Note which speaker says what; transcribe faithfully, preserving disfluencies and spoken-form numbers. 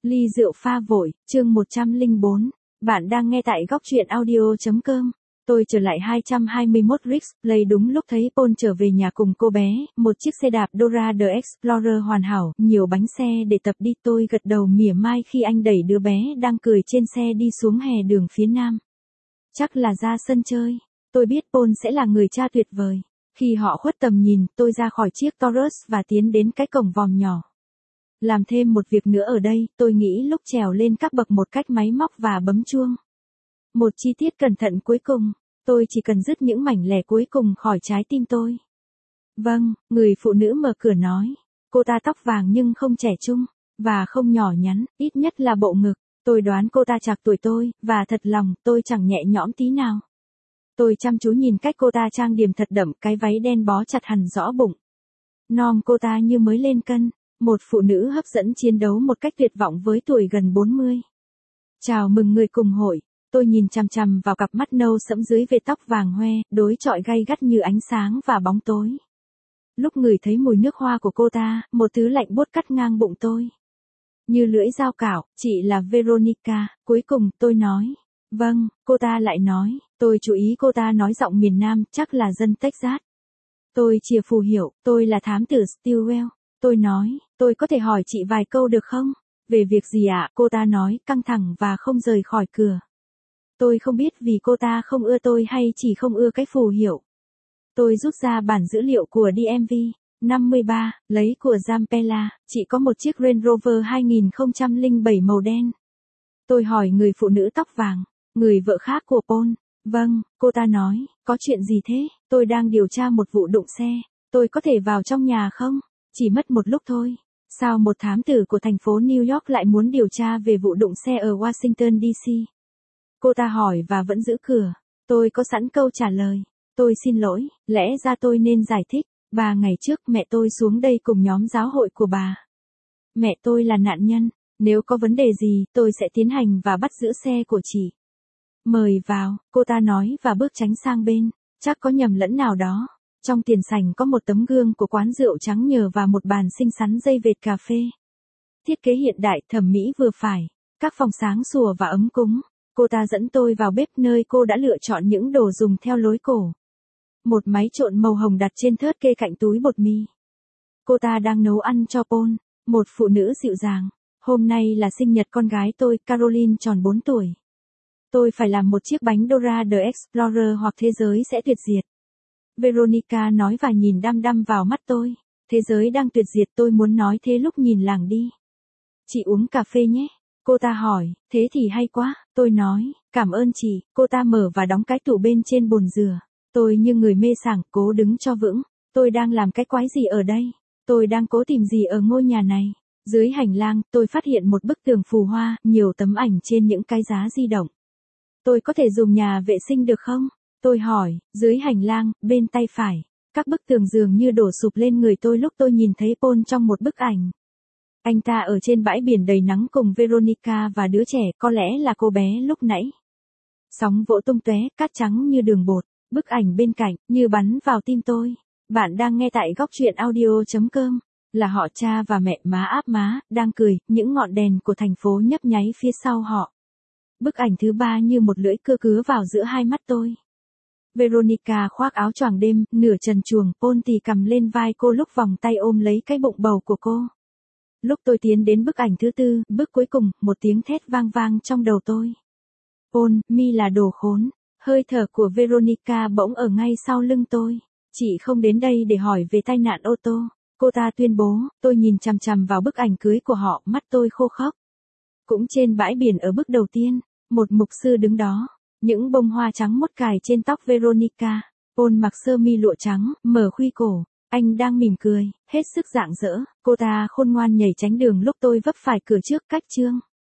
Speaker 1: Ly rượu pha vội, chương một trăm lẻ bốn. Bạn đang nghe tại góc truyện audio.com. Tôi trở lại hai trăm hai mươi mốt Rix Play đúng lúc thấy Paul trở về nhà cùng cô bé, một chiếc xe đạp Dora the Explorer hoàn hảo, nhiều bánh xe để tập đi. Tôi gật đầu mỉa mai khi anh đẩy đứa bé đang cười trên xe đi xuống hè đường phía nam. Chắc là ra sân chơi. Tôi biết Paul sẽ là người cha tuyệt vời. Khi họ khuất tầm nhìn, tôi ra khỏi chiếc Taurus và tiến đến cái cổng vòm nhỏ. Làm thêm một việc nữa ở đây, tôi nghĩ lúc trèo lên các bậc một cách máy móc và bấm chuông. Một chi tiết cẩn thận cuối cùng, tôi chỉ cần dứt những mảnh lẻ cuối cùng khỏi trái tim tôi. Vâng, người phụ nữ mở cửa nói. Cô ta tóc vàng nhưng không trẻ trung, và không nhỏ nhắn, ít nhất là bộ ngực. Tôi đoán cô ta trạc tuổi tôi, và thật lòng, tôi chẳng nhẹ nhõm tí nào. Tôi chăm chú nhìn cách cô ta trang điểm thật đậm, cái váy đen bó chặt hẳn rõ bụng. Nom cô ta như mới lên cân. Một phụ nữ hấp dẫn chiến đấu một cách tuyệt vọng với tuổi gần bốn mươi. Chào mừng người cùng hội. Tôi nhìn chằm chằm vào cặp mắt nâu sẫm dưới vệt tóc vàng hoe, đối chọi gay gắt như ánh sáng và bóng tối. Lúc ngửi thấy mùi nước hoa của cô ta, một thứ lạnh buốt cắt ngang bụng tôi. Như lưỡi dao cạo, chị là Veronica, cuối cùng tôi nói. Vâng, cô ta lại nói, tôi chú ý cô ta nói giọng miền Nam, chắc là dân Texas. Tôi chìa phù hiệu, tôi là thám tử Stilwell. Tôi nói, tôi có thể hỏi chị vài câu được không? Về việc gì ạ? Cô ta nói, căng thẳng và không rời khỏi cửa. Tôi không biết vì cô ta không ưa tôi hay chỉ không ưa cái phù hiệu. Tôi rút ra bản dữ liệu của đê em vê, năm mươi ba, lấy của Zampella, chị có một chiếc Range Rover hai không không bảy màu đen. Tôi hỏi người phụ nữ tóc vàng, người vợ khác của Paul. Vâng, cô ta nói, có chuyện gì thế? Tôi đang điều tra một vụ đụng xe, tôi có thể vào trong nhà không? Chỉ mất một lúc thôi. Sao một thám tử của thành phố New York lại muốn điều tra về vụ đụng xe ở Washington đê xê? Cô ta hỏi và vẫn giữ cửa. Tôi có sẵn câu trả lời. Tôi xin lỗi, lẽ ra tôi nên giải thích. Ba ngày trước mẹ tôi xuống đây cùng nhóm giáo hội của bà. Mẹ tôi là nạn nhân. Nếu có vấn đề gì, tôi sẽ tiến hành và bắt giữ xe của chị. Mời vào, cô ta nói và bước tránh sang bên. Chắc có nhầm lẫn nào đó. Trong tiền sảnh có một tấm gương của quán rượu trắng nhờ và một bàn xinh xắn dây vệt cà phê. Thiết kế hiện đại, thẩm mỹ vừa phải. Các phòng sáng sủa và ấm cúng. Cô ta dẫn tôi vào bếp nơi cô đã lựa chọn những đồ dùng theo lối cổ. Một máy trộn màu hồng đặt trên thớt kê cạnh túi bột mì. Cô ta đang nấu ăn cho Paul, một phụ nữ dịu dàng. Hôm nay là sinh nhật con gái tôi, Caroline tròn bốn tuổi. Tôi phải làm một chiếc bánh Dora the Explorer hoặc thế giới sẽ tuyệt diệt. Veronica nói và nhìn đăm đăm vào mắt tôi. Thế giới đang tuyệt diệt, tôi muốn nói thế lúc nhìn làng đi. Chị uống cà phê nhé. Cô ta hỏi, thế thì hay quá. Tôi nói, cảm ơn chị. Cô ta mở và đóng cái tủ bên trên bồn rửa. Tôi như người mê sảng, cố đứng cho vững. Tôi đang làm cái quái gì ở đây? Tôi đang cố tìm gì ở ngôi nhà này? Dưới hành lang, tôi phát hiện một bức tường phù hoa, nhiều tấm ảnh trên những cái giá di động. Tôi có thể dùng nhà vệ sinh được không? Tôi hỏi, dưới hành lang, bên tay phải, các bức tường dường như đổ sụp lên người tôi lúc tôi nhìn thấy Paul trong một bức ảnh. Anh ta ở trên bãi biển đầy nắng cùng Veronica và đứa trẻ, có lẽ là cô bé lúc nãy. Sóng vỗ tung tóe, cát trắng như đường bột, bức ảnh bên cạnh, như bắn vào tim tôi. Bạn đang nghe tại góc truyện audio.com, là họ cha và mẹ má áp má, đang cười, những ngọn đèn của thành phố nhấp nháy phía sau họ. Bức ảnh thứ ba như một lưỡi cưa cứa vào giữa hai mắt tôi. Veronica khoác áo choàng đêm, nửa trần truồng, Paul thì cầm lên vai cô lúc vòng tay ôm lấy cái bụng bầu của cô. Lúc tôi tiến đến bức ảnh thứ tư, bước cuối cùng, một tiếng thét vang vang trong đầu tôi. Paul, mi là đồ khốn. Hơi thở của Veronica bỗng ở ngay sau lưng tôi. Chị không đến đây để hỏi về tai nạn ô tô. Cô ta tuyên bố, tôi nhìn chằm chằm vào bức ảnh cưới của họ, mắt tôi khô khốc. Cũng trên bãi biển ở bức đầu tiên, một mục sư đứng đó. Những bông hoa trắng mốt cài trên tóc Veronica. Paul mặc sơ mi lụa trắng, mở khuy cổ. Anh đang mỉm cười, hết sức rạng rỡ. Cô ta khôn ngoan nhảy tránh đường lúc tôi vấp phải cửa trước cách chương.